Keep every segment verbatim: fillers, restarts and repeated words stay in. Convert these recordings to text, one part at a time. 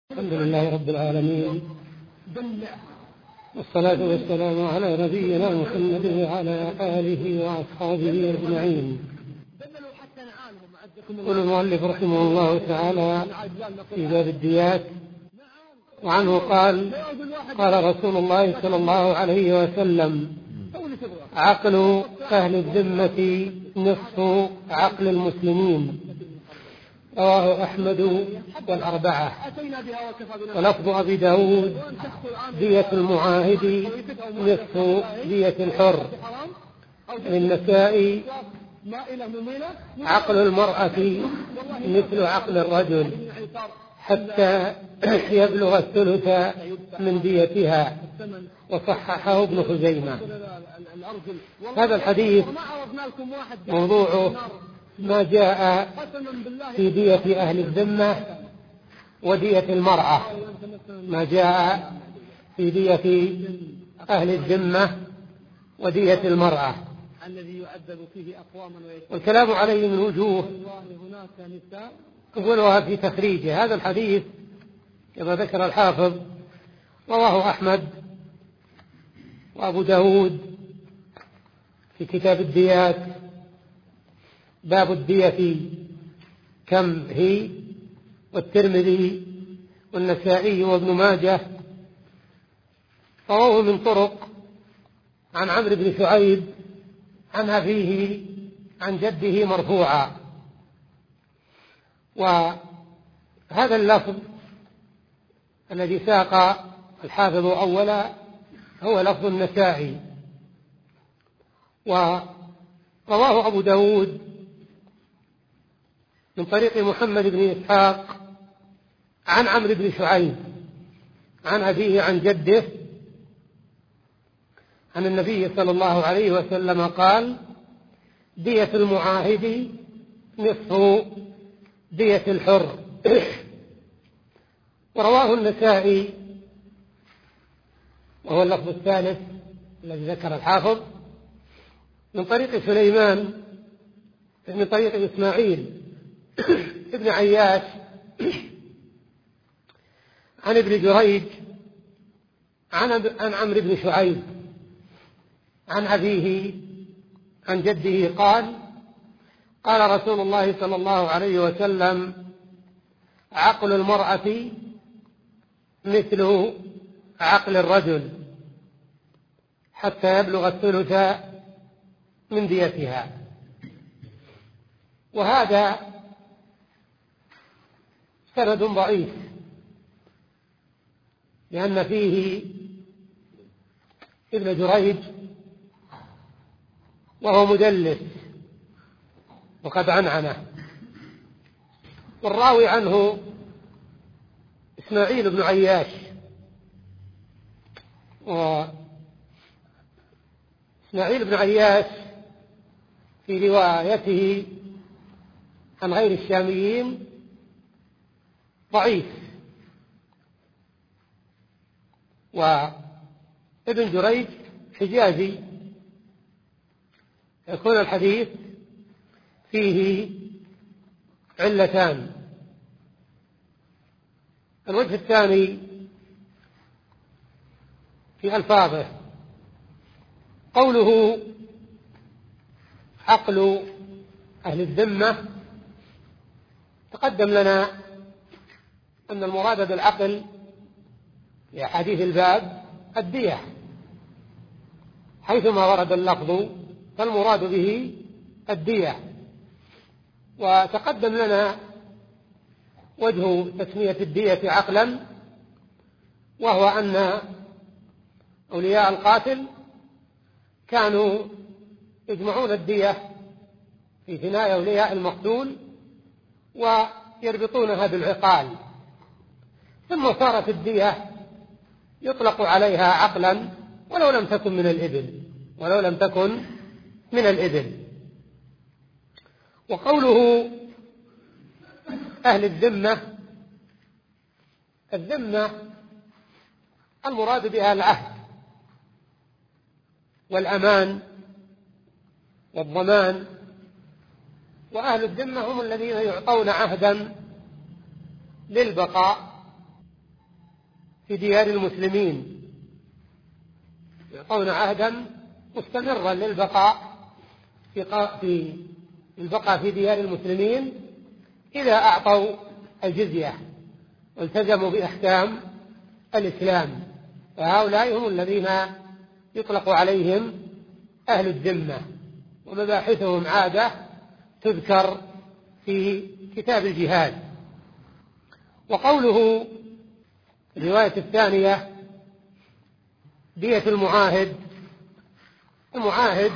الحمد لله رب العالمين، والصلاة والسلام على نبينا محمد وعلى آله وأصحابه أجمعين. يقول المؤلف رحمه الله تعالى في باب الديات، وعنه قال: قال رسول الله صلى الله عليه وسلم: عقل أهل الذمة نصف عقل المسلمين. رواه أحمد والأربعة. ولفظ أبي داود: دية المعاهد نصف دية الحر. للنسائي: عقل المرأة مثل عقل الرجل حتى يبلغ الثلث من ديتها. وصححه ابن خزيمة. هذا الحديث موضوعه ما جاء في دية أهل الذمة ودية المرأة، ما جاء في دية أهل الذمة ودية المرأة، والكلام عليه من وجوه أولها في تخريجه. هذا الحديث كما ذكر الحافظ رواه أحمد وأبو داود في كتاب الديات، باب الدية كم هي، والترمذي والنسائي وابن ماجه رواه من طرق عن عمرو بن شعيب عن أبيه عن جده مرفوعا. وهذا اللفظ الذي ساق الحافظ أولا هو لفظ النسائي. ورواه أبو داود من طريق محمد بن إسحاق عن عمرو بن شعيب عن أبيه عن جده عن النبي صلى الله عليه وسلم قال: دية المعاهد نصف دية الحر. ورواه النسائي وهو اللفظ الثالث الذي ذكر الحافظ من طريق سليمان من طريق إسماعيل ابن عياش عن ابن جريج عن عن عمرو بن شعيب عن أبيه عن جده قال: قال رسول الله صلى الله عليه وسلم: عقل المرأة مثل عقل الرجل حتى يبلغ الثلث من ديتها. وهذا سند ضعيف لأن فيه ابن جريج وهو مدلس وقد عنعنه، والراوي عنه إسماعيل بن عياش، وإسماعيل بن عياش في روايته عن غير الشاميين ضعيف. وابن جريج حجازي، يكون الحديث فيه علتان. الوجه الثاني في ألفاظه، قوله عقل أهل الذمة، تقدم لنا أن المراد بالعقل في أحاديث الباب الدية، حيثما ورد اللفظ فالمراد به الدية. وتقدم لنا وجه تسمية الدية عقلا، وهو أن أولياء القاتل كانوا يجمعون الدية في ثنايا أولياء المقتول ويربطونها بالعقال، ثم صارت الدية يطلق عليها عقلا ولو لم تكن من الإبل ولو لم تكن من الإبل. وقوله أهل الذمة، الذمة المراد بها العهد والأمان والضمان، وأهل الذمة هم الذين يعطون عهدا للبقاء في ديار المسلمين، يعطون عهدا مستمرا للبقاء في في البقاء في ديار المسلمين إذا أعطوا الجزية والتزموا بأحكام الإسلام، فهؤلاء هم الذين يطلق عليهم أهل الذمة، ومباحثهم عادة تذكر في كتاب الجهاد. وقوله الرواية الثانية دية المعاهد، المعاهد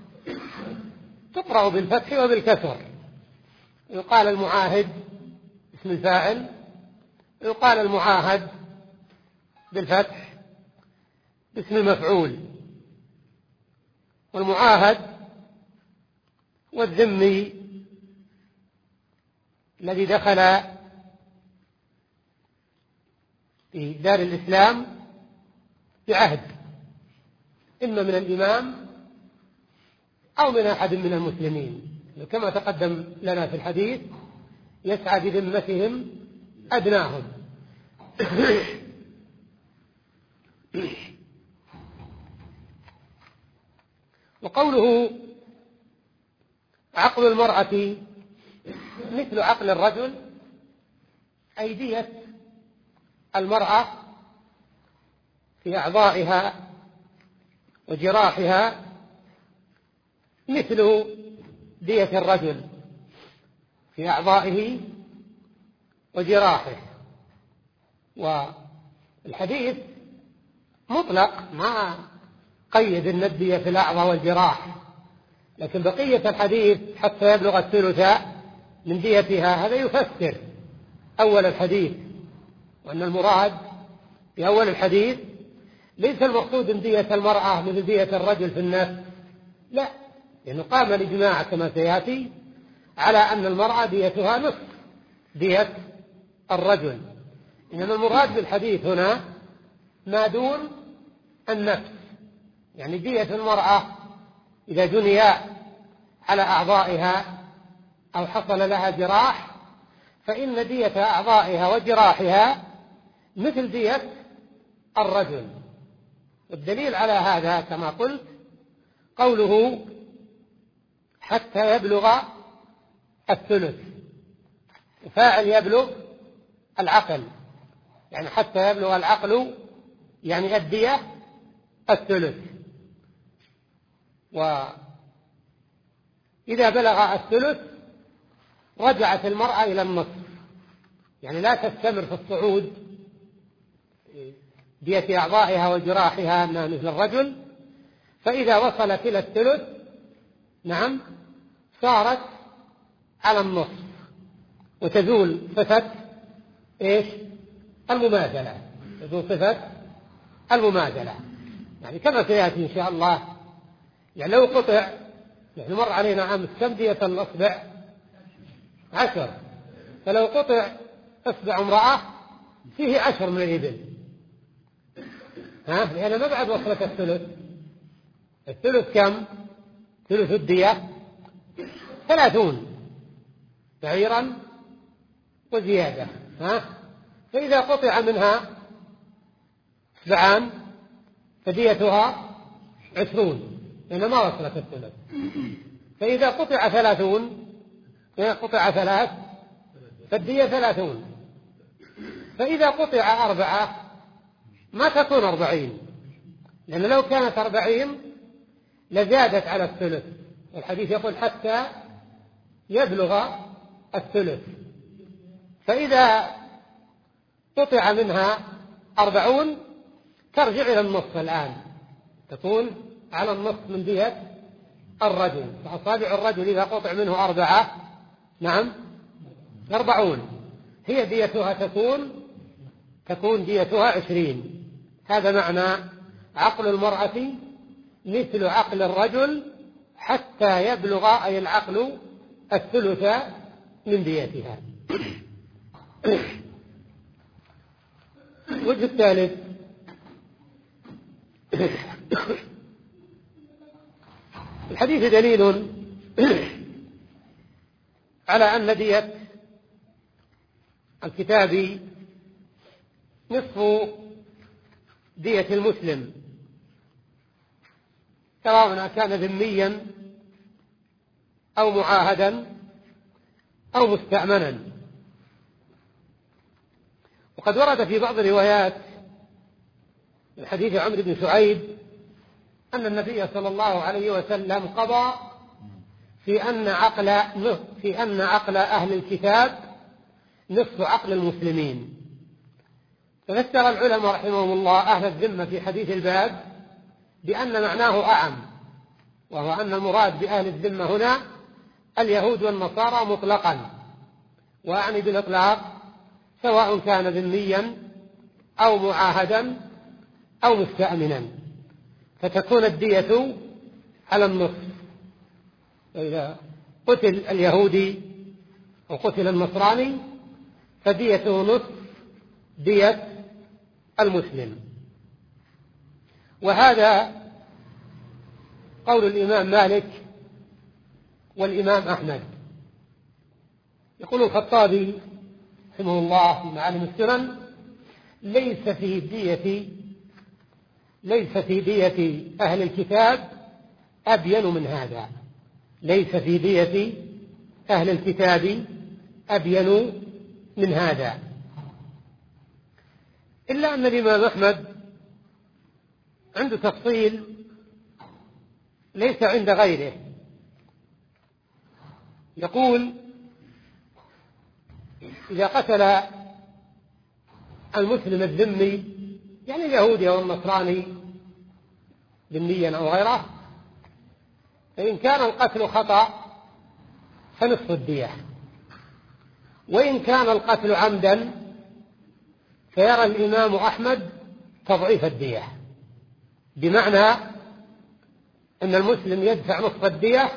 تقرأ بالفتح وبالكسر، يقال المعاهد اسم الفاعل، يقال المعاهد بالفتح باسم المفعول. والمعاهد والذمي الذي دخل في دار الإسلام بعهد إما من الإمام أو من أحد من المسلمين، كما تقدم لنا في الحديث يسعى بذمتهم أدناهم. وقوله عقل المرأة مثل عقل الرجل، أي دية المرأة في أعضائها وجراحها مثل دية الرجل في أعضائه وجراحه. والحديث مطلق ما قيد أن الدية في الأعضاء والجراح، لكن بقية الحديث حتى يبلغ الثلث من ديتها هذا يفسر أول الحديث، وأن المراد في أول الحديث ليس المقصود أن دية المرأة مثل دية الرجل في النفس، لا، لأنه قام الإجماع كما سيأتي على أن المرأة ديتها نصف دية الرجل، إنما المراد بالحديث هنا ما دون النفس، يعني دية المرأة إذا جني على أعضائها أو حصل لها جراح فإن دية أعضائها وجراحها مثل دية الرجل. والدليل على هذا كما قلت قوله حتى يبلغ الثلث، فاعل يبلغ العقل، يعني حتى يبلغ العقل يعني الدية الثلث. وإذا بلغ الثلث رجعت المرأة إلى النصف، يعني لا تستمر في الصعود دية أعضائها وجراحها أنها مثل الرجل، فإذا وصلت إلى الثلث نعم صارت على النصف وتزول صفة إيش؟ المماثلة، تزول صفة المماثلة، يعني كما سيأتي إن شاء الله. يعني لو قطع، يعني مر علينا أمس كم دية الأصبع؟ عشر، فلو قطع أصبع امرأة فيه عشر من الإبل، ها، لأن ما بعد وصلت الثلث. الثلث كم؟ ثلث الدية ثلاثون بعيرا وزيادة، ها، فإذا قطع منها اصبعان فديتها عشرون لأن ما وصلت الثلث. فإذا قطع ثلاثون، قطع ثلاث فالدية ثلاثون. فإذا قطع أربعة ما تكون أربعين، لأن لو كانت أربعين لزادت على الثلث، والحديث يقول حتى يبلغ الثلث. فإذا قطع منها أربعون ترجع إلى النصف الآن، تكون على النصف من دية الرجل. فأصابع الرجل إذا قطع منه أربعة نعم أربعون، هي ديتها تكون تكون ديتها عشرين. هذا معنى عقل المرأة مثل عقل الرجل حتى يبلغ أي العقل الثلث من ديتها. الوجه الثالث الحديث دليل على أن دية الكتاب نصف دية المسلم، سواء كان ذميا أو معاهدا أو مستأمنا. وقد ورد في بعض الروايات من حديث عمرو بن شعيب أن النبي صلى الله عليه وسلم قضى في أن عقل في أن عقل أهل الكتاب نصف عقل المسلمين. ففسر العلماء رحمهم الله أهل الذمة في حديث الباب بأن معناه أعم، وهو أن المراد بأهل الذمة هنا اليهود والنصارى مطلقا، وأعني بالإطلاق سواء كان ذميا أو معاهدا أو مستأمنا، فتكون الدية على النصف. فإذا قتل اليهودي أو قتل النصراني فديته نصف دية المسلم. وهذا قول الإمام مالك والإمام أحمد. يقول الخطابي رحمه الله في معالم السنن: ليس في دية ليس في دية أهل الكتاب أبين من هذا، ليس في دية أهل الكتاب أبين من هذا، إلا أن الإمام أحمد عنده تفصيل ليس عند غيره. يقول: إذا قتل المسلم الذمي، يعني اليهودي أو النصراني ذميا أو غيره، فإن كان القتل خطأ فنصف الدية، وإن كان القتل عمدا فيرى الإمام أحمد تضعيف الدية، بمعنى أن المسلم يدفع نصف الدية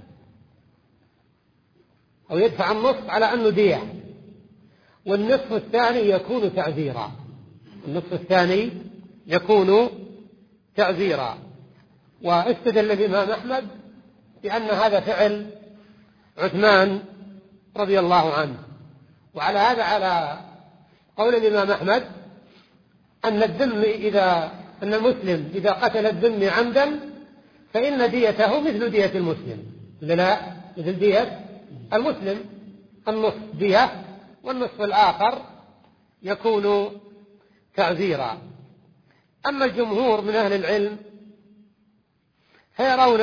أو يدفع النصف على أنه دية، والنصف الثاني يكون تعزيرا، النصف الثاني يكون تعزيرا. واستدل الإمام أحمد بأن هذا فعل عثمان رضي الله عنه. وعلى هذا على قول الإمام أحمد أن الذمي إذا أن المسلم إذا قتل الذمي عمدا فإن ديته مثل دية المسلم، لا مثل دية المسلم، النصف دية والنصف الآخر يكون تعزيرا. أما الجمهور من أهل العلم فيرون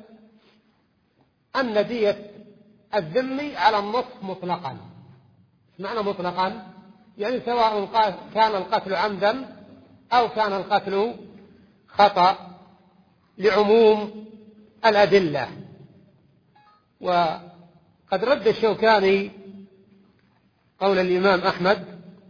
أن دية الذمي على النصف مطلقا. معنى مطلقا يعني سواء كان القتل عمدا أو كان القتل خطأ، لعموم الأدلة. وقد رد الشوكاني قول الإمام أحمد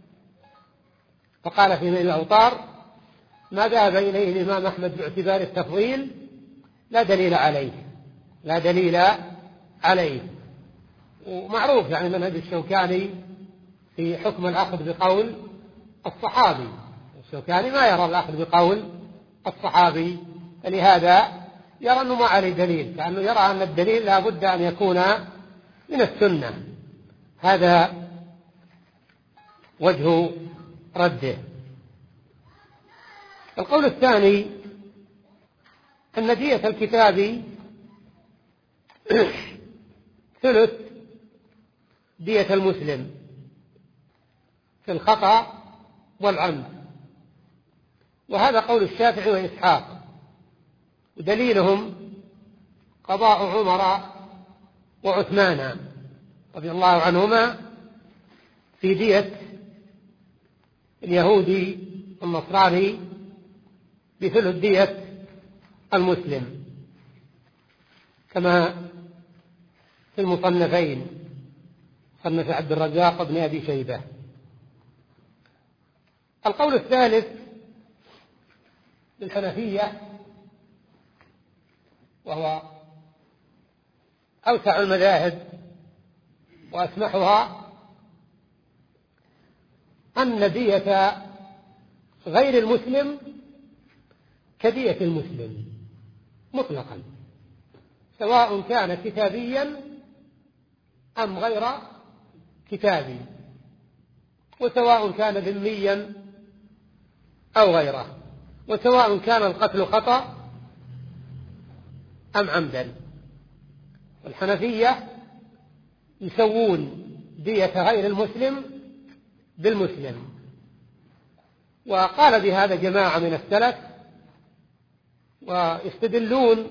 فقال في نيل الأوطار: ما ذهب إليه الإمام أحمد باعتبار التفضيل لا دليل عليه، لا دليل عليه. ومعروف يعني منهج الشوكاني في حكم الأخذ بقول الصحابي، الشوكاني ما يرى الأخذ بقول الصحابي، فلهذا يرى أنه ما عليه دليل، كأنه يرى أن الدليل لا بد أن يكون من السنة. هذا وجه رده. القول الثاني أن دية الكتاب ثلث دية المسلم في الخطأ والعمد، وهذا قول الشافعي وإسحاق، ودليلهم قضاء عمر وعثمان رضي الله عنهما في دية اليهودي النصراني بثلث دية المسلم، كما في المصنفين، صنف عبد الرزاق بن أبي شيبة. القول الثالث للحنفية، وهو أوسع المذاهب وأسمحها، أن دية غير المسلم كدية المسلم مطلقا، سواء كان كتابيا أم غير كتابي، وسواء كان ذميا أو غيره. وسواء كان القتل خطأ أم عمدا. الحنفية يسوون دية غير المسلم بالمسلم، وقال بهذا جماعة من السلف، ويستدلون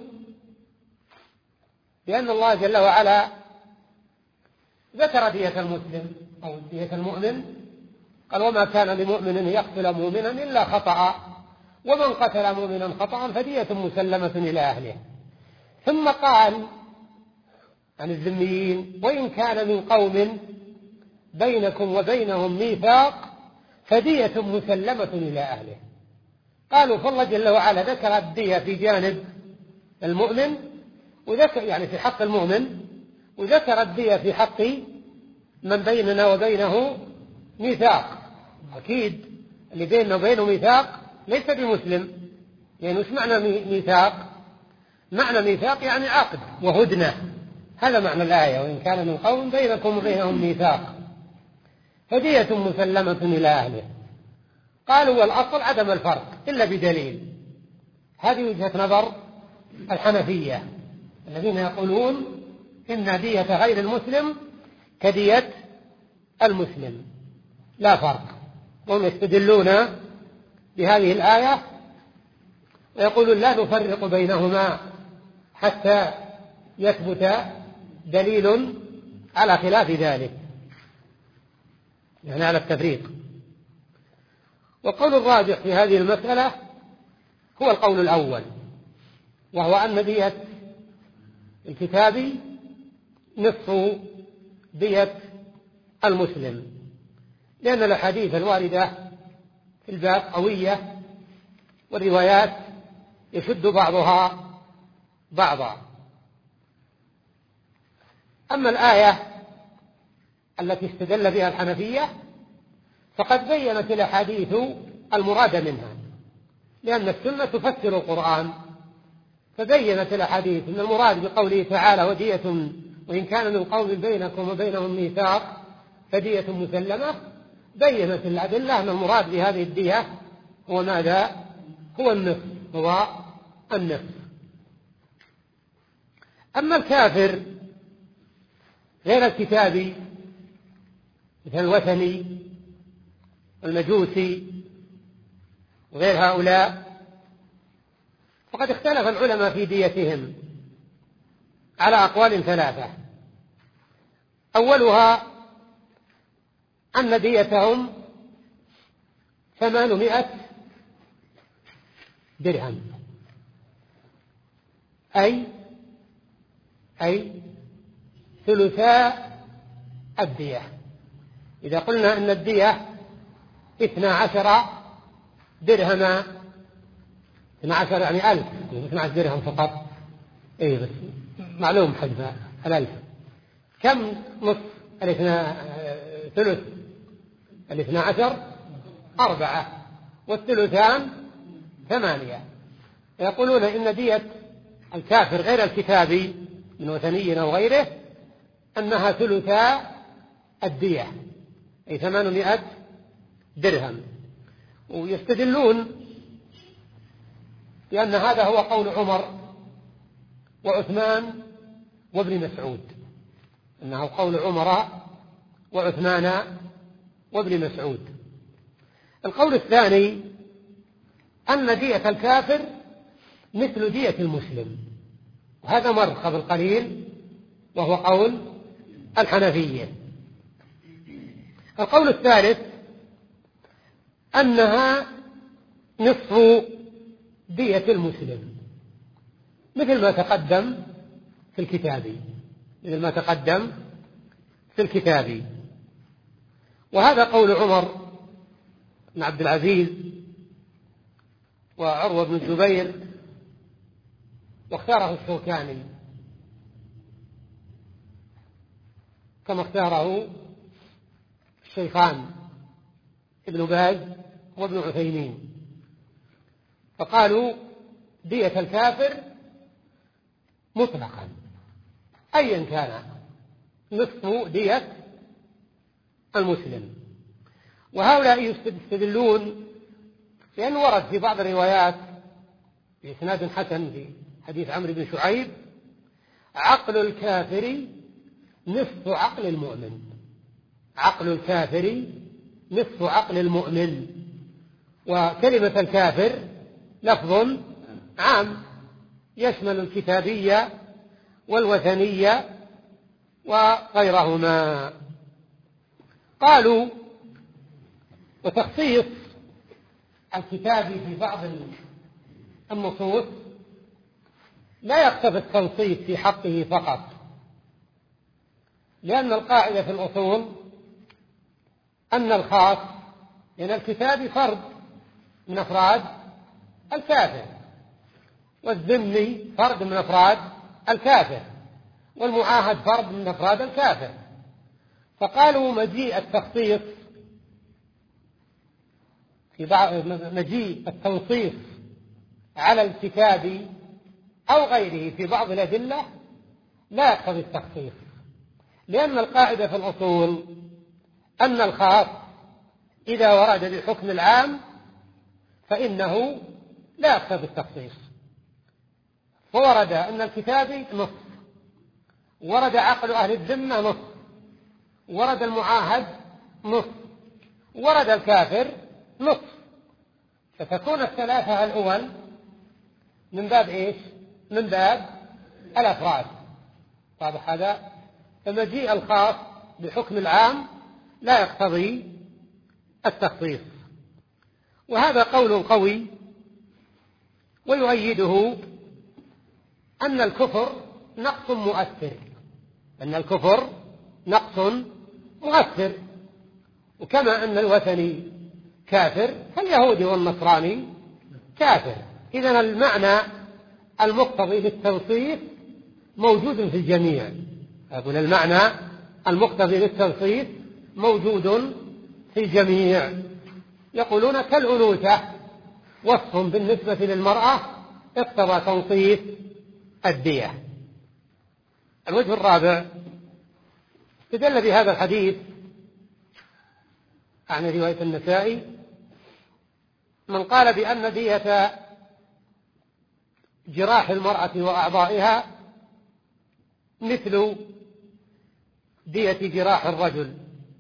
بأن الله جل وعلا ذكر دية المسلم أو دية المؤمن، قال وما كان لمؤمن يقتل مؤمنا إلا خطأ، ومن قتل مؤمنا خطأ فدية مسلمة إلى أهله. ثم قال عن الذميين وإن كان من قوم بينكم وبينهم ميثاق فدية مسلمة إلى أهله. قالوا فالله جل وعلا ذكر الدية في جانب المؤمن وذكر يعني في حق المؤمن، وذكر الدية في حق من بيننا وبينه ميثاق. أكيد اللي بيننا وبينه ميثاق ليس بمسلم، يعني وش معنى ميثاق؟ معنى ميثاق يعني عقد وهدنة، هذا معنى الآية وإن كان من قوم بينكم وبينهم ميثاق فدية مسلمة إلى أهله. قالوا والأصل عدم الفرق إلا بدليل. هذه وجهة نظر الحنفية الذين يقولون إن دية غير المسلم كدية المسلم لا فرق، وهم يستدلون بهذه الآية ويقولون لا نفرق بينهما حتى يثبت دليل على خلاف ذلك، يعني على التفريق. والقول الراجح في هذه المسألة هو القول الأول، وهو أن دية الكتابي نصف دية المسلم، لأن الأحاديث الواردة في الباب قوية والروايات يشد بعضها بعضا. أما الآية التي استدل بها الحنفية فقد بينت الأحاديث المراد منها، لأن السنة تفسر القرآن، فبينت الأحاديث أن المراد بقوله تعالى ودية وإن كان من قوم بينكم وبينهم ميثاق فدية مسلمة، بينت الأدلة أن المراد بهذه الدية هو ماذا؟ هو النصف، هو النصف. أما الكافر غير الكتابي مثل الوثني والمجوسي وغير هؤلاء فقد اختلف العلماء في ديتهم على أقوال ثلاثة. أولها أن ديتهم ثمانمائة درهم، أي أي ثلثا الدية. إذا قلنا أن الدية اثنا عشر درهما، اثنا عشر يعني ألف، اثنا عشر درهم فقط، إيه بس معلوم حجم الألف. كم نصف الاثنى ثلث الاثنى عشر؟ أربعة، والثلثان ثمانية. يقولون إن دية الكافر غير الكتابي من وثني أو غيره أنها ثلثا الدية، أي ثمانمائة درهم. ويستدلون لأن هذا هو قول عمر وعثمان وابن مسعود، أنه قول عمر وعثمان وابن مسعود. القول الثاني أن دية الكافر مثل دية المسلم، وهذا مر قبل قليل وهو قول الحنفية. القول الثالث أنها نصف دية المسلم مثل ما تقدم في الكتابي، مثل ما تقدم في الكتابي. وهذا قول عمر بن عبد العزيز وعروة بن الزبير، واختاره الشوكاني كما اختاره الشيخان ابن باز وابن عثيمين، فقالوا دية الكافر مطلقا أيا كان نصف دية المسلم. وهؤلاء يستدلون لأنه ورد في بعض الروايات بإسناد حسن في حديث عمرو بن شعيب: عقل الكافر نصف عقل المؤمن. عقل الكافر نصف عقل المؤمن. وكلمة الكافر لفظ عام يشمل الكتابية والوثنية وغيرهما. قالوا: وتخصيص الكتاب في بعض النصوص لا يقتضي التنصيص في حقه فقط، لأن القاعدة في الأصول أن الخاص لأن الكتاب فرد من أفراد الكافر، والذمي فرد من أفراد الكافر، والمعاهد فرد من أفراد الكافر. فقالوا مجيء التخصيص في بعض مجيء التنصيص على الكتاب أو غيره في بعض الأدلة لا يقتضي التخصيص، لأن القاعدة في الأصول أن الخاص إذا ورد بحكم العام فإنه لا يقتضي التخصيص. فورد أن الكتاب نص، ورد عقل أهل الذمة نص، ورد المعاهد نص، ورد الكافر نص، فتكون الثلاثة الأول من باب إيش؟ من باب الأفراد. واضح هذا؟ فمجيء الخاص بحكم العام لا يقتضي التخصيص. وهذا قول قوي، ويؤيده أن الكفر نقص مؤثر، أن الكفر نقص مؤثر. وكما أن الوثني كافر فاليهودي والنصراني كافر. إذن المعنى المقتضي للتنصيص موجود في الجميع. أقول المعنى المقتضي للتنصيص موجود في الجميع. يقولون كالأنوثة وصف بالنسبة للمرأة اقتضى تنصيص الدية. الوجه الرابع استدل بهذا الحديث عن رواية النسائي من قال بأن دية جراح المرأة وأعضائها مثل دية جراح الرجل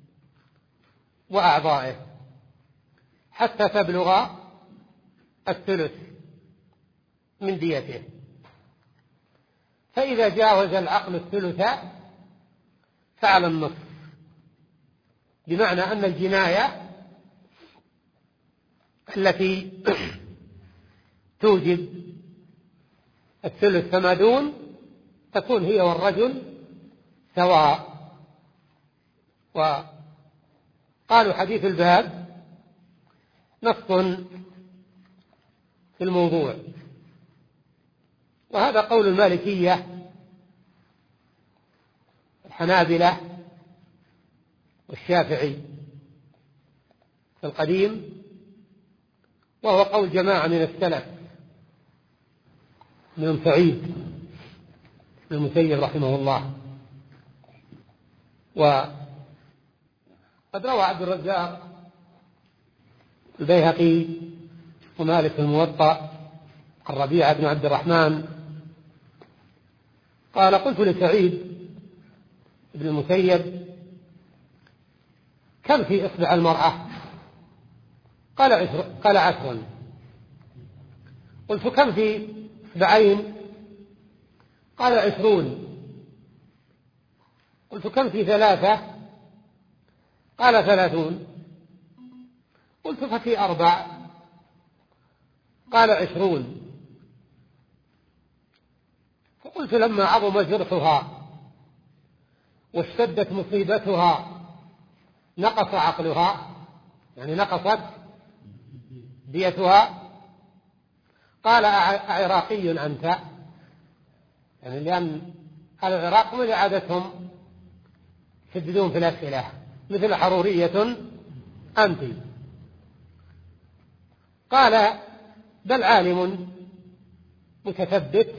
وأعضائه حتى تبلغ الثلث من ديته، فإذا جاوز العقل الثلث فعلى النصف، بمعنى أن الجناية التي توجب الثلث فما دون تكون هي والرجل سواء. وقالوا حديث الباب نص في الموضوع. وهذا قول المالكية الحنابلة والشافعي في القديم، وهو قول جماعة من السلف من سعيد بن المسيب رحمه الله. وقد روى عبد الرزاق البيهقي ومالك الموطأ عن ربيعة بن عبد الرحمن قال: قلت لسعيد بن المسيب: كم في إصبع المرأة؟ قال عشر. قال عشرا. قلت: كم في إصبعين؟ قال عشرون. قلت: كم في ثلاثة؟ قال ثلاثون. قلت: ففي أربع؟ قال عشرون. فقلت: لما عظم جرحها واشتدت مصيبتها نقص عقلها، يعني نقصت ديتها؟ قال: أعراقي أنت؟ يعني لأن العراق من عادتهم يشددون في الأسئلة مثل حرورية أنت. قال: بل عالم متثبت،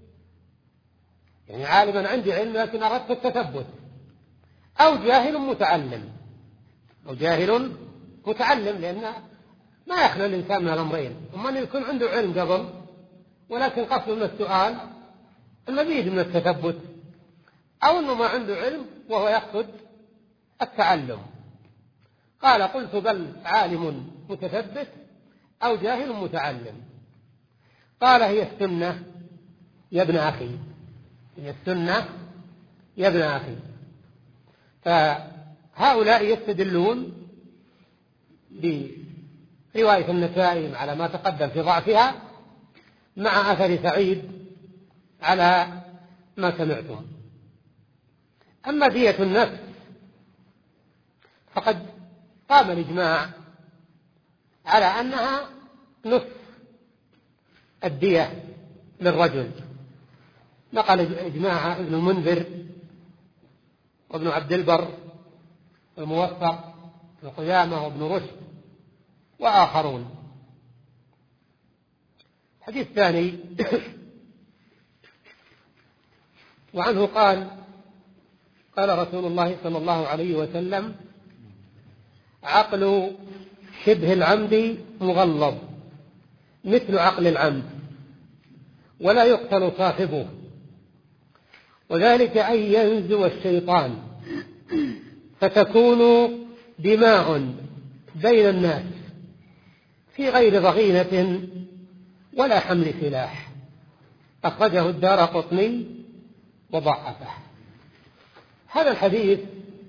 يعني عالما عندي علم لكن أردت التثبت، أو جاهل متعلم، أو جاهل متعلم، لأن ما يخلو الإنسان من الأمرين، أما أن يكون عنده علم قبل ولكن قصده من السؤال المزيد من التثبت، أو أنه ما عنده علم وهو يقصد التعلم. قال قلت بل عالم متثبت أو جاهل متعلم. قال هي السنة يا ابن أخي، هي السنة يا ابن أخي. فهؤلاء يستدلون برواية النسائي على ما تقدم في ضعفها مع أثر سعيد على ما سمعتم. أما دية النفس فقد قام الإجماع على أنها نصف الدية للرجل. نقل إجماع ابن المنذر وابن عبد البر والموفق ابن قيامة وابن رشد وآخرون. الحديث الثاني وعنه قال قال رسول الله صلى الله عليه وسلم عقل شبه العمد مغلظ مثل عقل العمد ولا يقتل صاحبه، وذلك أن ينزو الشيطان فتكون دماء بين الناس في غير ضغينة ولا حمل سلاح. أخرجه الدارقطني وضعفه. هذا الحديث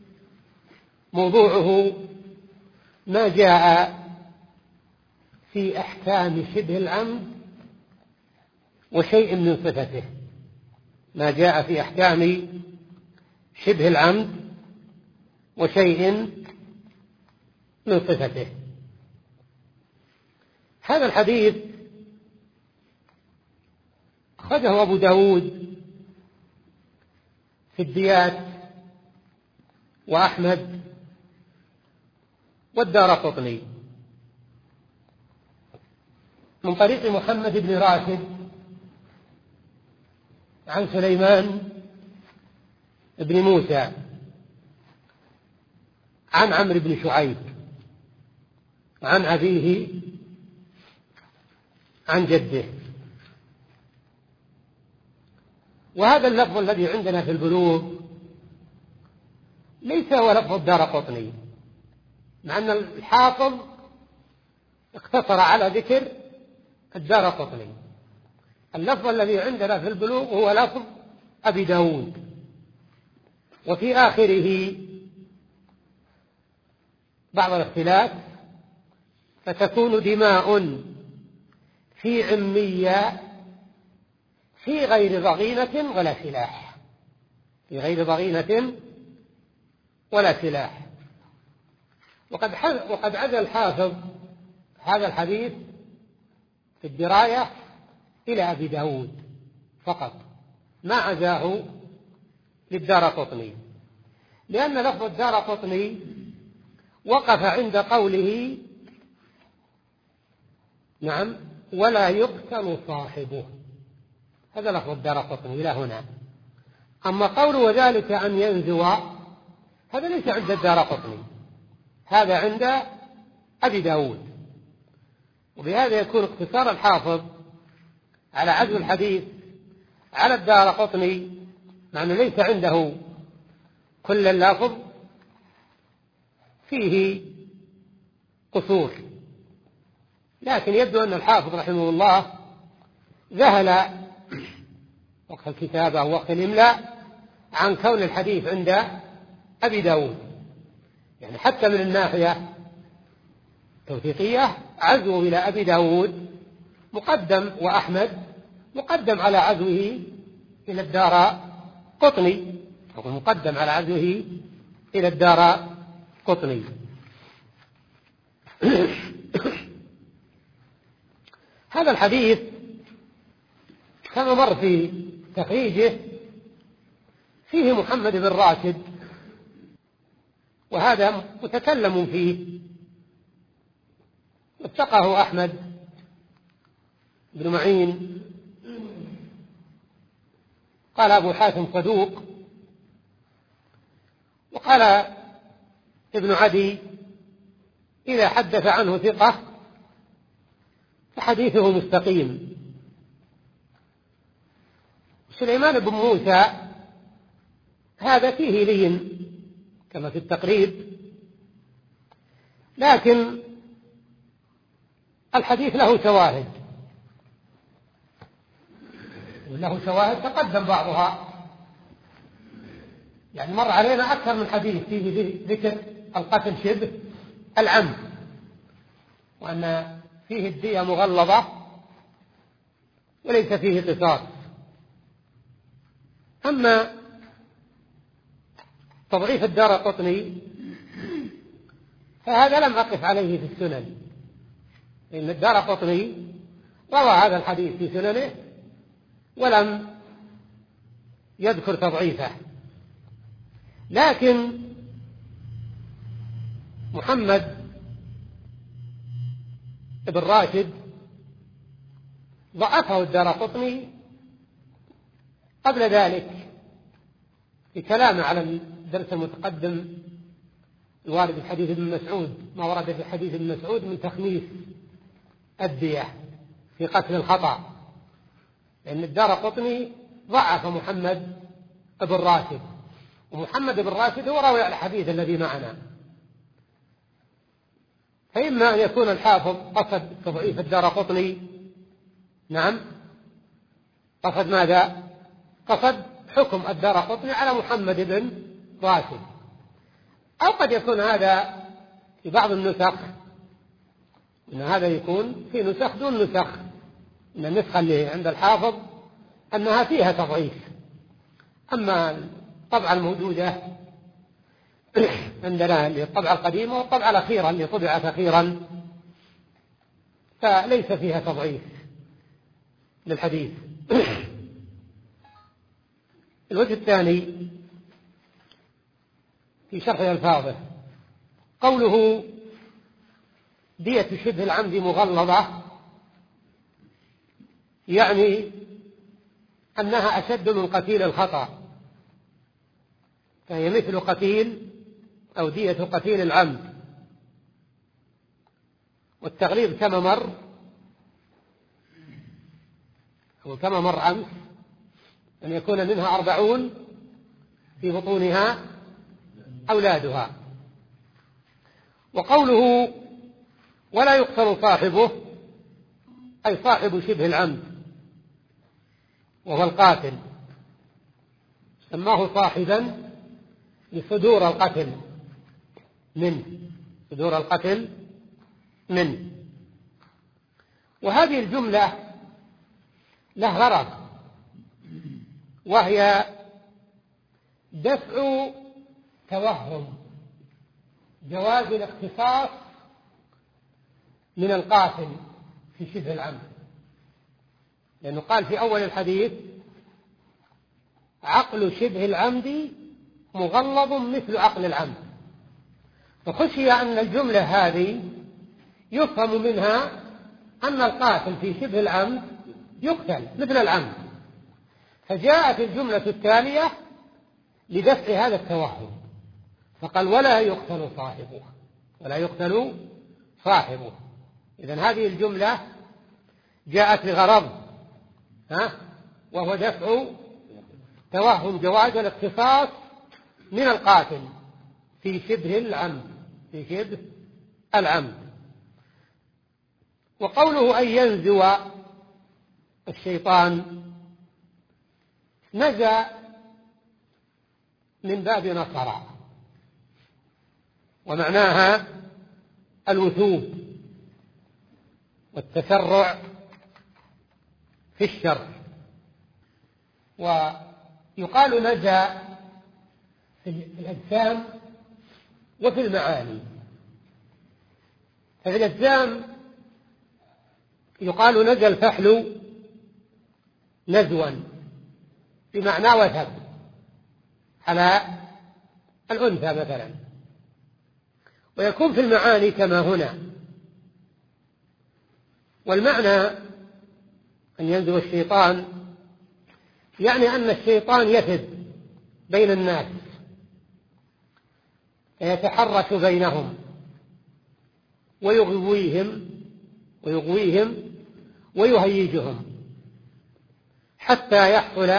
موضوعه ما جاء في أحكام شبه العمد وشيء من صفته، ما جاء في أحكام شبه العمد وشيء من صفته. هذا الحديث أخرجه أبو داود في الديات وأحمد والدارقطني من طريق محمد بن راشد عن سليمان بن موسى عن عمرو بن شعيب عن أبيه عن جده. وهذا اللفظ الذي عندنا في البلوغ ليس هو لفظ الدارقطني، مع أن الحافظ اقتصر على ذكر الدارقطني. اللفظ الذي عندنا في البلوغ هو لفظ أبي داود، وفي آخره بعض الاختلاف فتكون دماء في عمية في غير ضغينة ولا سلاح، في غير ضغينة ولا سلاح. وقد وقد عزى الحافظ هذا الحديث في الدراية إلى أبي داود فقط، ما عزاه للدارقطني، لأن لفظ الدارقطني وقف عند قوله نعم ولا يقتل صاحبه، هذا لفظ الدارقطني إلى هنا. أما قوله وذلك أن ينزو هذا ليس عند الدارقطني، هذا عند أبي داود. وبهذا يكون اقتصار الحافظ على عزو الحديث على الدارقطني، مع أنه ليس عنده كل اللفظ فيه قصور، لكن يبدو أن الحافظ رحمه الله ذهل وقت الكتابة أو وقت الإملاء عن كون الحديث عند أبي داود، يعني حتى من الناحية التوثيقية عزوه إلى أبي داود مقدم، وأحمد مقدم على عزوه إلى الدارقطني، أو مقدم على عزوه إلى الدارقطني. هذا الحديث كما مر في تخريجه فيه محمد بن راشد، وهذا متكلم فيه، واتقاه أحمد بن معين. قال أبو حاتم صدوق، وقال ابن عدي إذا حدث عنه ثقة وحديثه مستقيم. سليمان بن موسى هذا فيه لين كما في التقريب، لكن الحديث له شواهد له شواهد تقدم بعضها، يعني مر علينا أكثر من حديث فيه ذكر القتل شبه العمد، وأن فيه الدية مغلظة وليس فيه قصاص. أما تضعيف الدارقطني فهذا لم أقف عليه في السنن، لأن الدارقطني روى هذا الحديث في سننه ولم يذكر تضعيفه، لكن محمد بن راشد ضعفه الدارقطني قبل ذلك في كلامه على الدرس المتقدم الوارد في حديث ابن مسعود، ما ورد في حديث ابن مسعود من تخميس الدية في قتل الخطأ، لأن الدارقطني ضعف محمد بن راشد، ومحمد بن راشد هو راوي الحديث الذي معنا، فإما أن يكون الحافظ قصد تضعيف الدارقطني، نعم قصد ماذا؟ قصد حكم الدارقطني على محمد بن راشد، أو قد يكون هذا في بعض النسخ، إن هذا يكون في نسخ دون نسخ، إن النسخة اللي عند الحافظ أنها فيها تضعيف، أما الطبعة الموجودة عندنا الطبعة القديمة والطبعة الأخيرة اللي طبعت أخيرا فليس فيها تضعيف للحديث. الوجه الثاني في شرح ألفاظه قوله دية شبه العمد مغلظة، يعني أنها أشد من قتيل الخطأ، فهي مثل قتيل أو دية قتيل العمد. والتغليظ كما مر أو كما مر أمس أن يكون منها أربعون في بطونها أولادها. وقوله ولا يقتل صاحبه أي صاحب شبه العمد وهو القاتل، سماه صاحبا لصدور القتل منه، صدور القتل منه. وهذه الجملة له غرض، وهي دفع توهم جواز الاختصاص من القاتل في شبه العمد، لأنه قال في أول الحديث عقل شبه العمد مغلظ مثل عقل العمد، فخشي أن الجملة هذه يفهم منها أن القاتل في شبه العمد يقتل مثل العمد، فجاءت الجملة التالية لدفع هذا التوهم، فقال ولا يقتل صاحبه، ولا يقتل صاحبه. إذن هذه الجملة جاءت لغرض، ها وهو دفع توهم جواز الاختصاص من القاتل في شبه العمد، في شبه العمد. وقوله أن ينزو الشيطان، نزى من باب نصر، ومعناها الوثوب والتسرع في الشر. ويقال نجا في الأجسام وفي المعاني، ففي الأجسام يقال نجا الفحل نزوا بمعنى وثب على الأنثى مثلا، ويكون في المعاني كما هنا. والمعنى أن ينزو الشيطان يعني أن الشيطان يفد بين الناس فيتحرش بينهم ويغويهم ويغويهم ويهيجهم حتى يحصل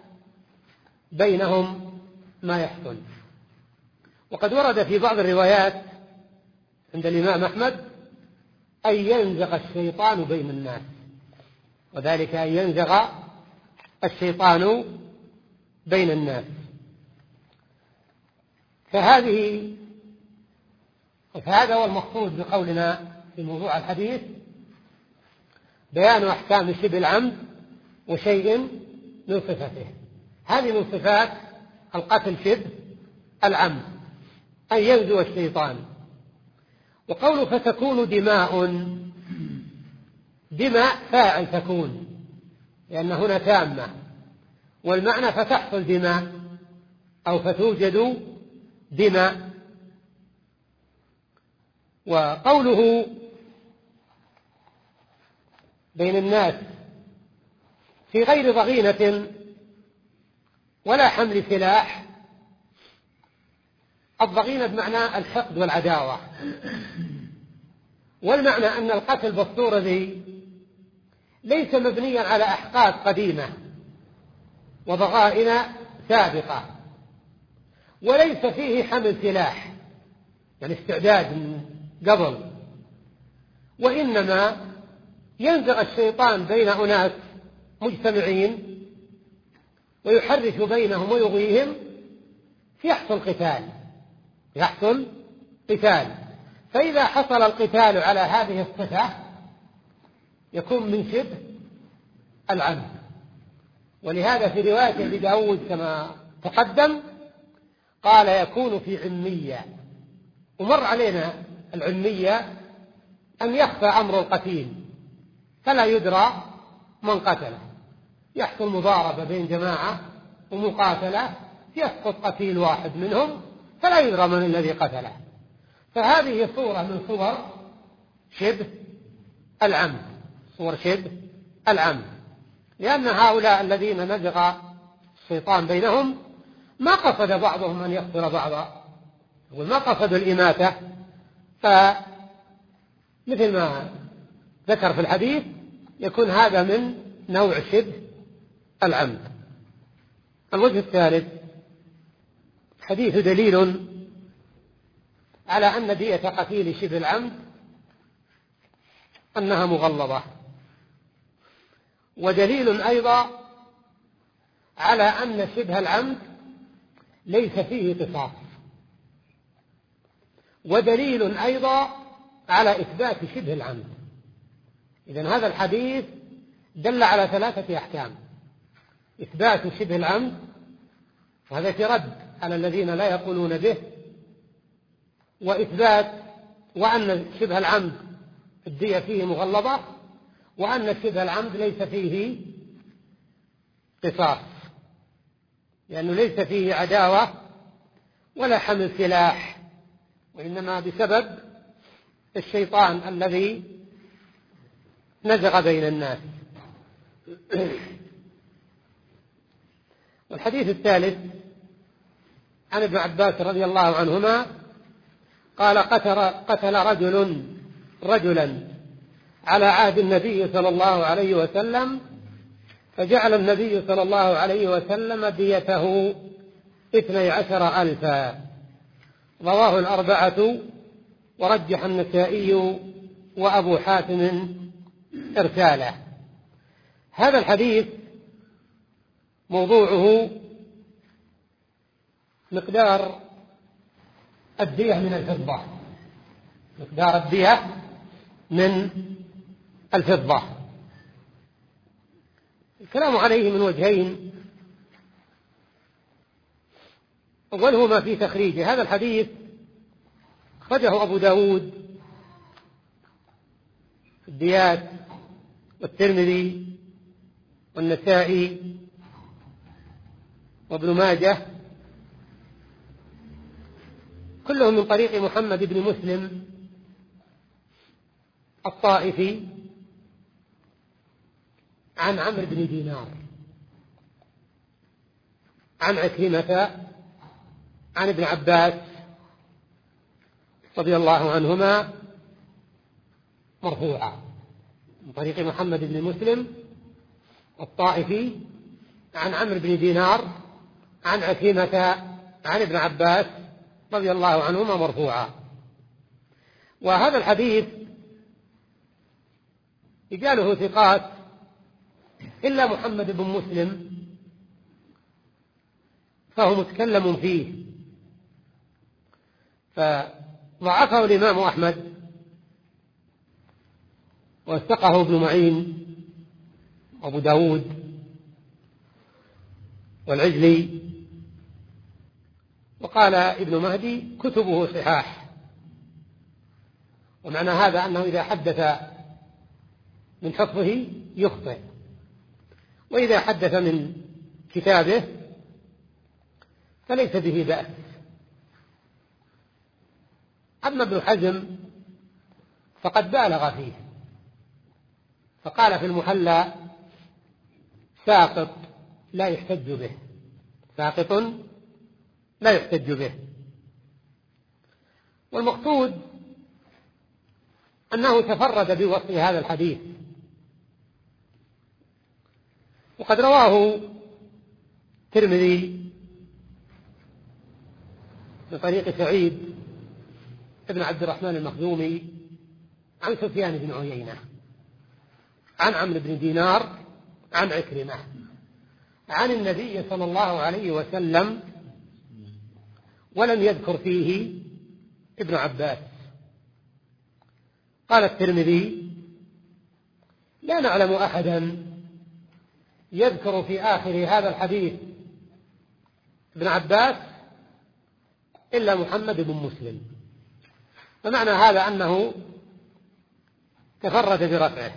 بينهم ما يحصل. وقد ورد في بعض الروايات عند الإمام أحمد أن ينزغ الشيطان بين الناس، وذلك أن ينزغ الشيطان بين الناس. فهذه فهذا هو المقصود بقولنا في موضوع الحديث، بيان أحكام شبه العمد وشيء من صفته. هذه من صفات القتل شبه العمد أن ينزو الشيطان. وقوله فتكون دماء، دماء فاعل تكون، لأن هنا تامة، والمعنى فتحصل دماء أو فتوجد دماء. وقوله بين الناس في غير ضغينة ولا حمل سلاح. الضغينة بمعنى الحقد والعداوة، والمعنى أن القتل بالصورة ذي ليس مبنيا على أحقاد قديمة وضغائن سابقة، وليس فيه حمل سلاح يعني استعداد من قبل، وإنما ينزغ الشيطان بين أناس مجتمعين ويحرش بينهم ويغويهم، فيحصل قتال يحصل قتال فإذا حصل القتال على هذه الصفة يكون من شبه العمد. ولهذا في رواية أبي داود كما تقدم قال يكون في عمية. ومر علينا العمية أن يخفى أمر القتيل فلا يدرى من قتله، يحصل مضاربة بين جماعة ومقاتلة، يسقط قتيل واحد منهم فلا يدرى من الذي قتله. فهذه صورة من صور شبه العمد، صور شبه العمد، لأن هؤلاء الذين نزغ الشيطان بينهم ما قصد بعضهم أن يقتل بعضا، وما قصدوا الإماتة، فمثل ما ذكر في الحديث يكون هذا من نوع شبه العمد. الوجه الثالث حديث دليل على أن دية قتيل شبه العمد أنها مغلظة، ودليل أيضا على أن شبه العمد ليس فيه قصاص، ودليل أيضا على إثبات شبه العمد. إذن هذا الحديث دل على ثلاثة أحكام: إثبات شبه العمد، وهذا في رد على الذين لا يقولون به، وإثبات وأن شبه العمد الدية فيه مغلظة، وأن شبه العمد ليس فيه قصاص، لأنه ليس فيه عداوة ولا حمل سلاح، وإنما بسبب الشيطان الذي نزغ بين الناس. والحديث الثالث عن ابن عباس رضي الله عنهما قال قتل, قتل رجل رجلا على عهد النبي صلى الله عليه وسلم، فجعل النبي صلى الله عليه وسلم ديته اثني عشر ألفا. رواه الأربعة ورجح النسائي وأبو حاتم إرساله. هذا الحديث موضوعه مقدار الدية من الفضة، مقدار الدية من الفضة. الكلام عليه من وجهين: أولهما في تخريجه. هذا الحديث أخرجه أبو داود في الديات والترمذي والنسائي وابن ماجه، كلهم من طريق محمد بن مسلم الطائفي عن عمرو بن دينار عن عكرمة عن ابن عباس رضي الله عنهما مرفوعا. طريق محمد بن مسلم الطائفي عن عمرو بن دينار عن عكرمة عن ابن عباس رضي الله عنهما مرفوعا. وهذا الحديث رجاله ثقات إلا محمد بن مسلم فهو متكلم فيه، فضعفه الإمام أحمد واستقه ابن معين وأبو داود والعجلي، وقال ابن مهدي كتبه صحاح. ومعنى هذا أنه إذا حدث من حفظه يخطئ، وإذا حدث من كتابه فليس به بأس. أما ابن حزم فقد بالغ فيه، فقال في المحلى ساقط لا يحتج به، ساقط لا يحتج به. والمقصود أنه تفرد بوصف هذا الحديث، وقد رواه الترمذي بطريق سعيد ابن عبد الرحمن المخزومي عن سفيان بن عيينة عن عمرو بن دينار عن عكرمة عن النبي صلى الله عليه وسلم، ولم يذكر فيه ابن عباس. قال الترمذي لا نعلم أحدا يذكر في آخر هذا الحديث ابن عباس إلا محمد بن مسلم. فمعنى هذا أنه تفرد برفعه.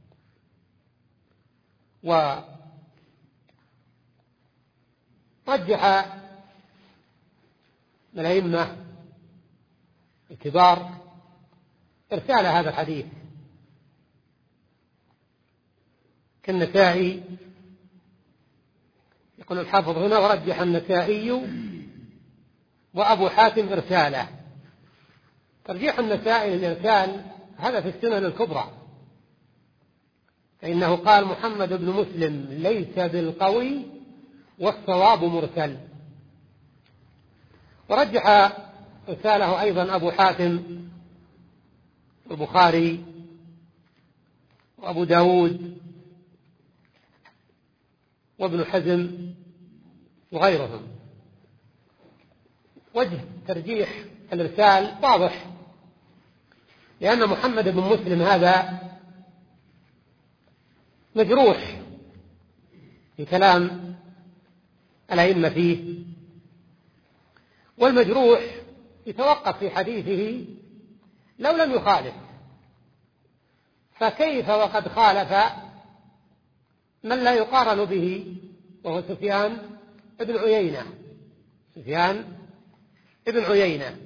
ورجح الأئمة الكبار إرسال هذا الحديث كالنسائي. يقول الحافظ هنا ورجح النسائي وأبو حاتم إرساله. ترجيح النسائي للإرسال هذا في السنن الكبرى، فإنه قال محمد بن مسلم ليس بالقوي والصواب مرسل. ورجح إرساله أيضا أبو حاتم البخاري وأبو داود وابن حزم وغيرهم. وجه ترجيح الإرسال واضح، لأن محمد بن مسلم هذا مجروح في كلام الأئمة فيه، والمجروح يتوقف في حديثه لو لم يخالف، فكيف وقد خالف من لا يقارن به وهو سفيان ابن عيينة سفيان ابن عيينة.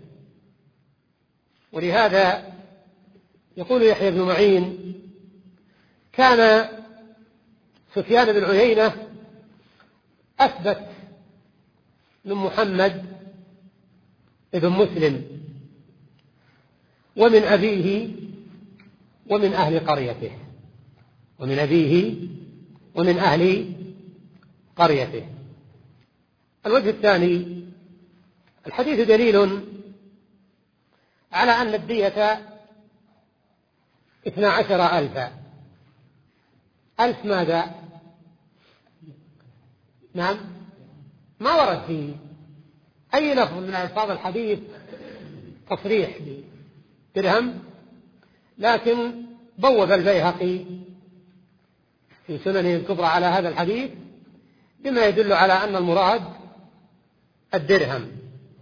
ولهذا يقول يحيى بن معين كان سفيان بن عيينة أثبت من محمد ابن مسلم ومن أبيه ومن أهل قريته ومن أبيه ومن أهل قريته. الوجه الثاني الحديث دليل على أن الدية اثنا عشر ألفا. ألف ماذا؟ نعم، ما ورد فيه أي لفظ من ألفاظ الحديث تصريح بدرهم، لكن بوب البيهقي في سننه الكبرى على هذا الحديث بما يدل على أن المراد الدرهم.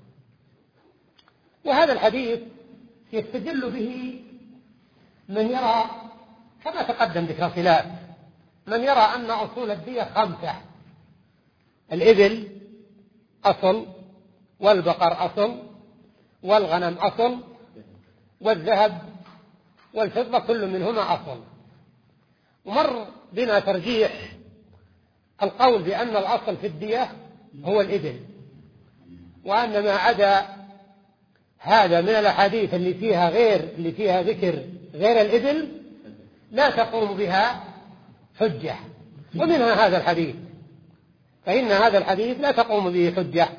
وهذا الحديث يستدل به من يرى كما تقدم ذكر خلاف، من يرى أن أصول الدية خمسة: الإبل أصل، والبقر أصل، والغنم أصل، والذهب والفضة كل منهما أصل. ومر بنا ترجيح القول بأن الأصل في الدية هو الإبل، وأن ما عدا هذا من الأحاديث اللي فيها غير اللي فيها ذكر غير الإبل لا تقوم بها حجة، ومنها هذا الحديث، فإن هذا الحديث لا تقوم به حجة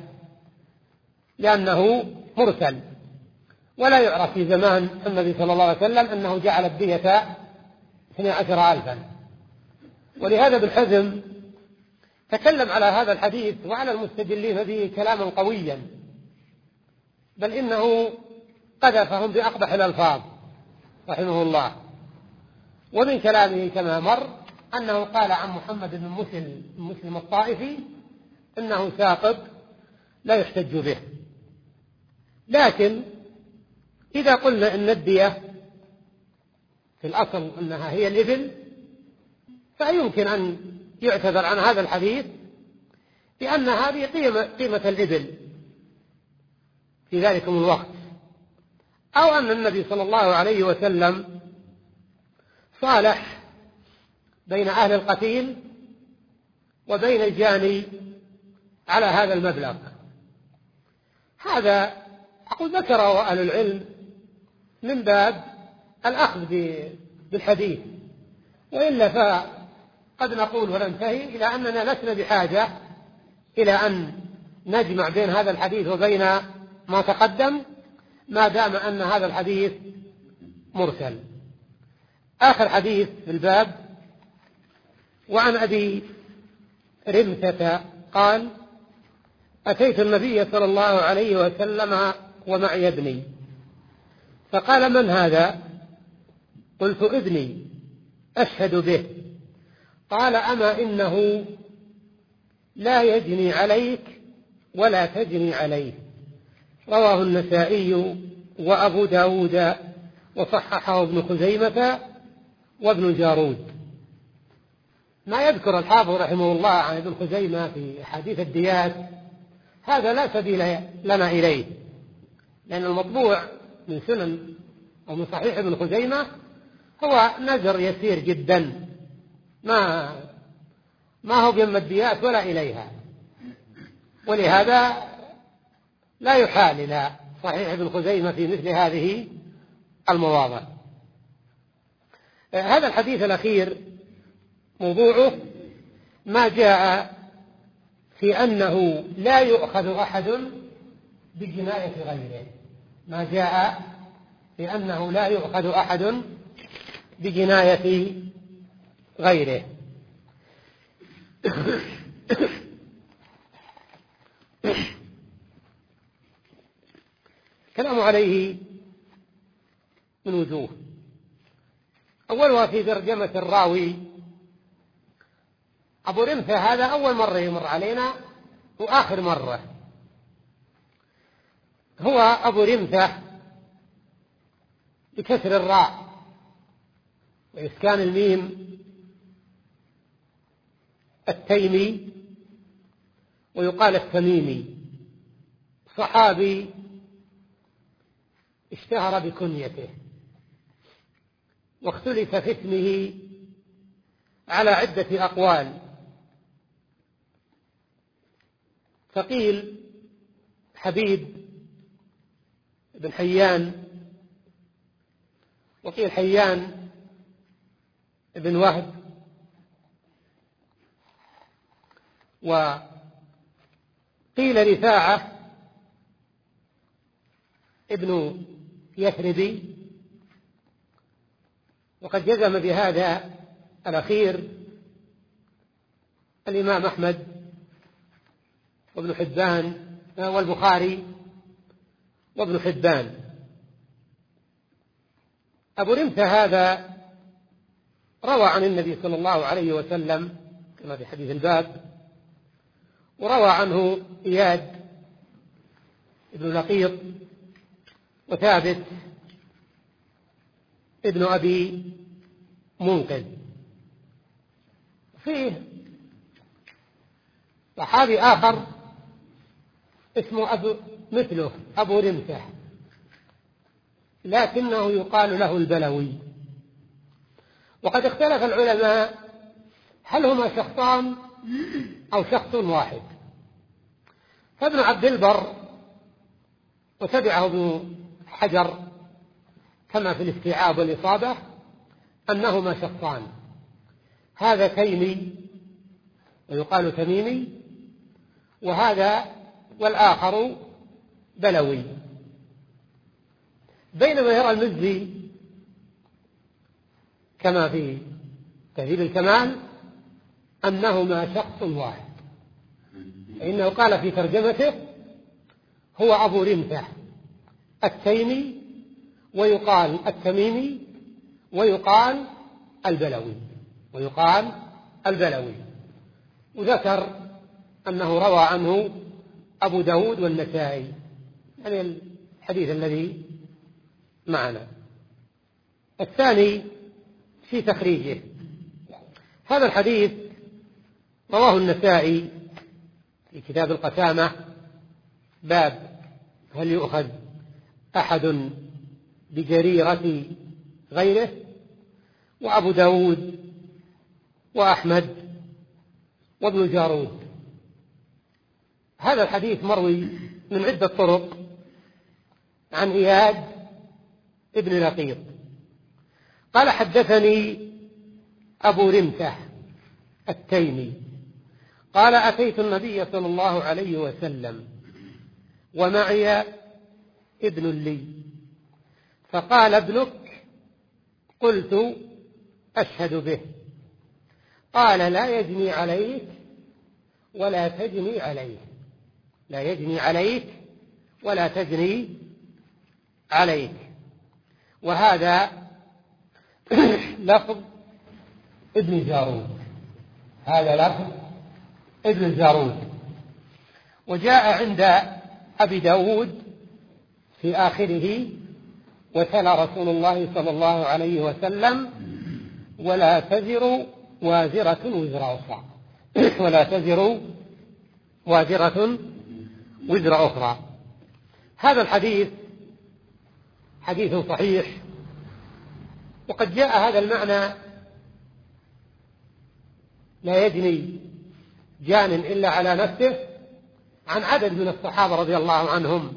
لأنه مرسل، ولا يعرف في زمان النبي صلى الله عليه وسلم أنه جعل الدية اثني عشر ألفا. ولهذا ابن حزم تكلم على هذا الحديث وعلى المستدلين به كلاما قويا، بل إنه قذفهم بأقبح الألفاظ رحمه الله. ومن كلامه كما مر أنه قال عن محمد بن مسلم, مسلم الطائفي إنه ساقط لا يحتج به. لكن إذا قلنا إن الدية في الأصل أنها هي الإبل، فيمكن أن يعتذر عن هذا الحديث بأن هذه قيمة, قيمة الإبل في ذلك الوقت، أو أن النبي صلى الله عليه وسلم صالح بين أهل القتيل وبين الجاني على هذا المبلغ. هذا أقول ذكره أهل العلم من باب الأخذ بالحديث، وإلا فقد نقول وننتهي إلى أننا لسنا بحاجة إلى أن نجمع بين هذا الحديث وبين ما تقدم، ما دام أن هذا الحديث مرسل. آخر حديث في الباب: وعن أبي رمثة قال: أتيت النبي صلى الله عليه وسلم ومعي ابني، فقال: من هذا؟ قلت: ابني أشهد به. قال: أما إنه لا يجني عليك ولا تجني عليه. رواه النسائي وأبو داود وصححه ابن خزيمة وابن جارود. ما يذكر الحافظ رحمه الله عن ابن خزيمة في حديث الديات هذا لا سبيل لنا إليه، لأن المطبوع من سنن أو من صحيح ابن خزيمة هو نذر يسير جدا، ما ما هو بيم الديات ولا إليها، ولهذا لا يحال إلى صحيح ابن خزيمة في مثل هذه المواضع. هذا الحديث الأخير موضوعه ما جاء في أنه لا يؤخذ أحد بجناية غيره، ما جاء في أنه لا يؤخذ أحد بجناية غيره. كلام عليه من وجوه. أولها في ترجمة الراوي. أبو رمثة هذا أول مرة يمر علينا وآخر مرة. هو أبو رمثة بكسر الراء وإسكان الميم التيمي، ويقال التميمي، صحابي اشتهر بكنيته، واختلف في اسمه على عدة أقوال، فقيل حبيب بن حيان، وقيل حيان بن وهب، وقيل رفاعة ابن يثربي، وقد جزم بهذا الأخير الإمام أحمد وابن حبان والبخاري وابن حبان. أبو رمثة هذا روى عن النبي صلى الله عليه وسلم كما في حديث الباب، وروى عنه إياد ابن لقيط وثابت ابن أبي منقذ. فيه صحابي آخر اسمه أبو مثله أبو رمثة، لكنه يقال له البلوي. وقد اختلف العلماء هل هما شخصان أو شخص واحد، فابن عبد البر وتبعه ابن حجر كما في الاستيعاب والإصابة أنهما شخصان، هذا تيمي ويقال تميمي، وهذا والآخر بلوي. بينما يرى المزي كما في تهذيب الكمال أنهما شخص واحد، فإنه قال في ترجمته هو أبو رمثة التيمي، ويقال التميمي، ويقال البلوي، ويقال البلوي. وذكر أنه روى عنه أبو داود والنسائي، يعني الحديث الذي معنا. الثاني في تخريجه، هذا الحديث رواه النسائي في كتاب القسامة باب هل يؤخذ أحد بجريرة غيره، وأبو داود وأحمد وابن جارود. هذا الحديث مروي من عدة طرق عن إياد ابن لقيط قال حدثني أبو رمثة التيمي قال أتيت النبي صلى الله عليه وسلم ومعي ابن لي فقال ابنك؟ قلت أشهد به. قال لا يجني عليك ولا تجني عليه، لا يجني عليك ولا تجني عليك. وهذا لفظ ابن جارود، هذا لفظ ابن جارود. وجاء عند أبي داود في آخره وتلا رسول الله صلى الله عليه وسلم ولا تزر وازرة وزر أخرى ولا تزر وازرة وزر أخرى. هذا الحديث حديث صحيح، وقد جاء هذا المعنى لا يجني جان إلا على نفسه عن عدد من الصحابة رضي الله عنهم،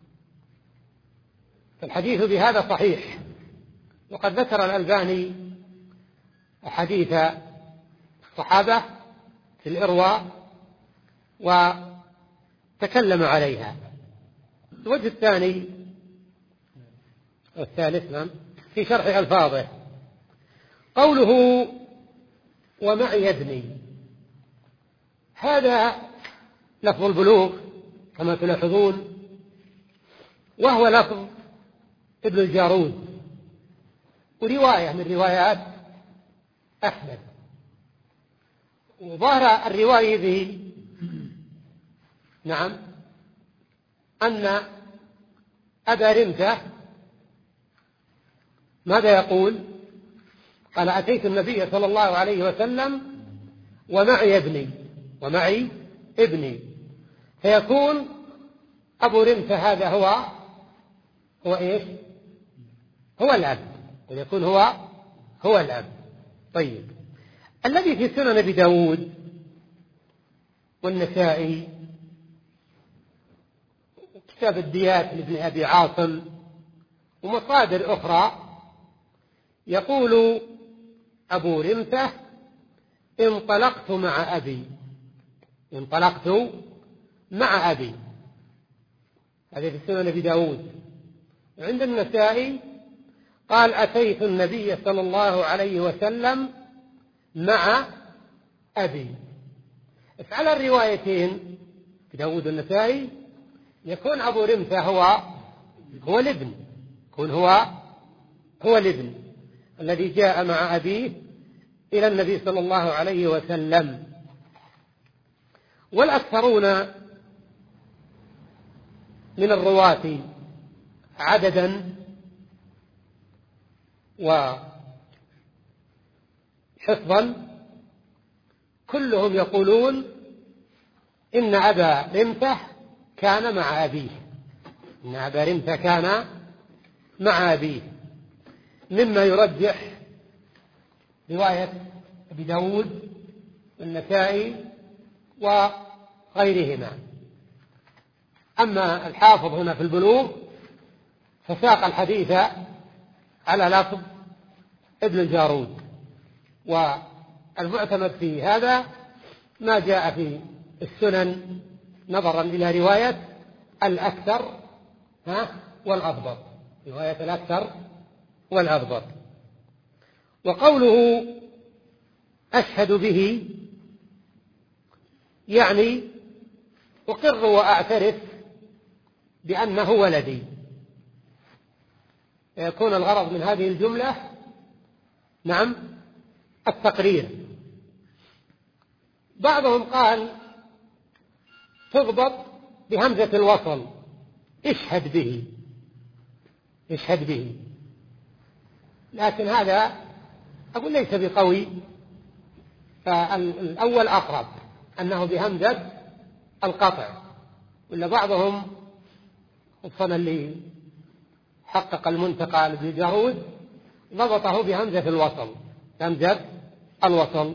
فالحديث بهذا صحيح. وقد ذكر الألباني حديث الصحابة في الإرواء وتكلم عليها. الوجه الثاني والثالث نعم في شرح ألفاظه قوله ومعي ابني، هذا لفظ البلوغ كما تلاحظون، وهو لفظ ابن الجارود ورواية من روايات أحمد. وظهر الرواية به نعم أن أبا رمثة ماذا يقول؟ قال أتيت النبي صلى الله عليه وسلم ومعي ابني، ومعي ابني، فيكون أبو رمثة هذا هو هو إيش؟ هو الأب، ويكون هو هو الأب. طيب، الذي في سنن أبي داود والنسائي كتاب الديات لابن أبي عاصم ومصادر أخرى يقول أبو رمثة انطلقت مع أبي، انطلقت مع أبي، هذا في سنن أبي داود. عند النسائي قال أتيت النبي صلى الله عليه وسلم مع أبي. على الروايتين في داود والنسائي يكون أبو رمثة هو هو الابن، يكون هو هو الابن الذي جاء مع أبيه إلى النبي صلى الله عليه وسلم. والأكثرون من الرواة عددا وحفظا كلهم يقولون إن أبا رمثة كان مع أبيه، إن أبا رمثة كان مع أبيه، مما يرجح رواية أبي داود والنسائي وغيرهما. أما الحافظ هنا في البلوغ فساق الحديث على لفظ ابن الجارود. والمعتمد في هذا ما جاء في السنن نظرا إلى رواية الأكثر ها والأضبط، رواية الأكثر والأضبط. وقوله أشهد به يعني أقر وأعترف بأنه ولدي. يكون الغرض من هذه الجملة نعم التقرير. بعضهم قال تضبط بهمزة الوصل، اشهد به، اشهد به، لكن هذا أقول ليس بقوي، فالأول أقرب أنه بهمزة القطع. ولا بعضهم خصوصا اللي حقق المنتقى لابن جارود ضبطه بهمزة الوصل، همزة الوصل.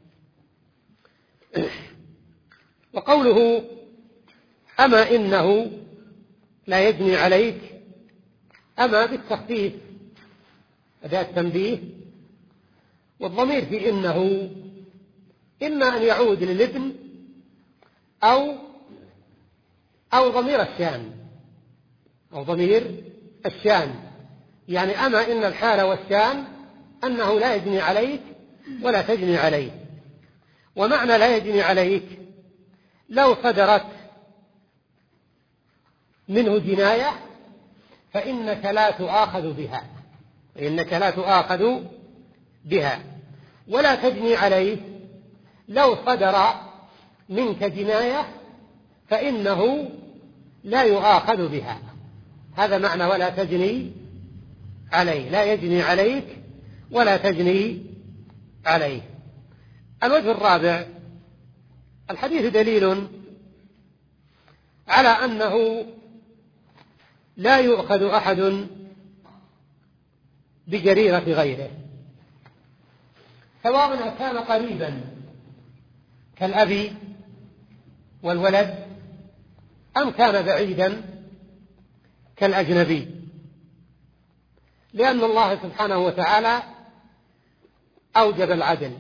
وقوله أما إنه لا يجني عليك، أما بالتخفيف أداة تنبيه، والضمير في إنه إما أن يعود للابن أو أو ضمير الشان، أو ضمير الشان، يعني أما إن الحال والشان أنه لا يجني عليك ولا تجني عليه. ومعنى لا يجني عليك لو صدرت منه جناية فإنك لا تؤاخذ بها، فإنك لا تؤاخذ بها. ولا تجني عليه لو صدر منك جناية فإنه لا يؤاخذ بها. هذا معنى ولا تجني عليه، لا يجني عليك ولا تجني عليه. الوجه الرابع، الحديث دليل على أنه لا يؤخذ أحد بجريرة غيره، سواء كان قريبا كالأب والولد أم كان بعيدا كالأجنبي، لأن الله سبحانه وتعالى أوجب العدل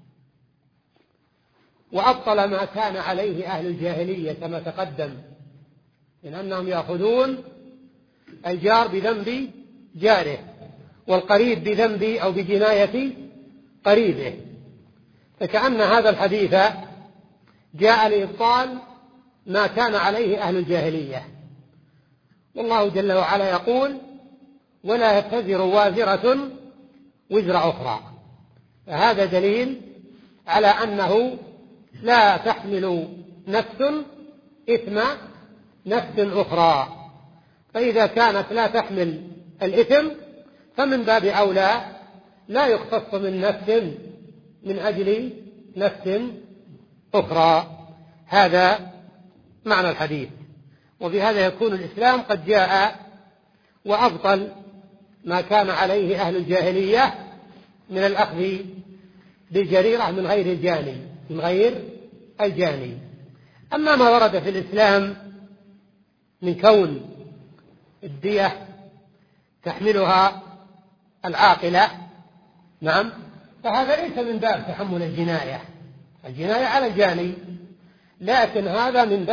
وأبطل ما كان عليه أهل الجاهلية كما تقدم، من أنهم يأخذون الجار بذنب جاره والقريب بذنب أو بجناية قريبه. فكأن هذا الحديث جاء لإبطال ما كان عليه أهل الجاهلية. والله جل وعلا يقول ولا تزر وازرة وزر أخرى، فهذا دليل على أنه لا تحمل نفس إثم نفس أخرى، فإذا كانت لا تحمل الإثم فمن باب أولى لا يختص من نفس من أجل نفس أخرى. هذا معنى الحديث. وبهذا يكون الإسلام قد جاء وأبطل ما كان عليه أهل الجاهلية من الأخذ بالجريرة من غير الجاني من غير الجاني. أما ما ورد في الإسلام من كون الدية تحملها العاقلة نعم، فهذا ليس من باب تحمل الجناية، الجناية على الجاني، لكن هذا من باب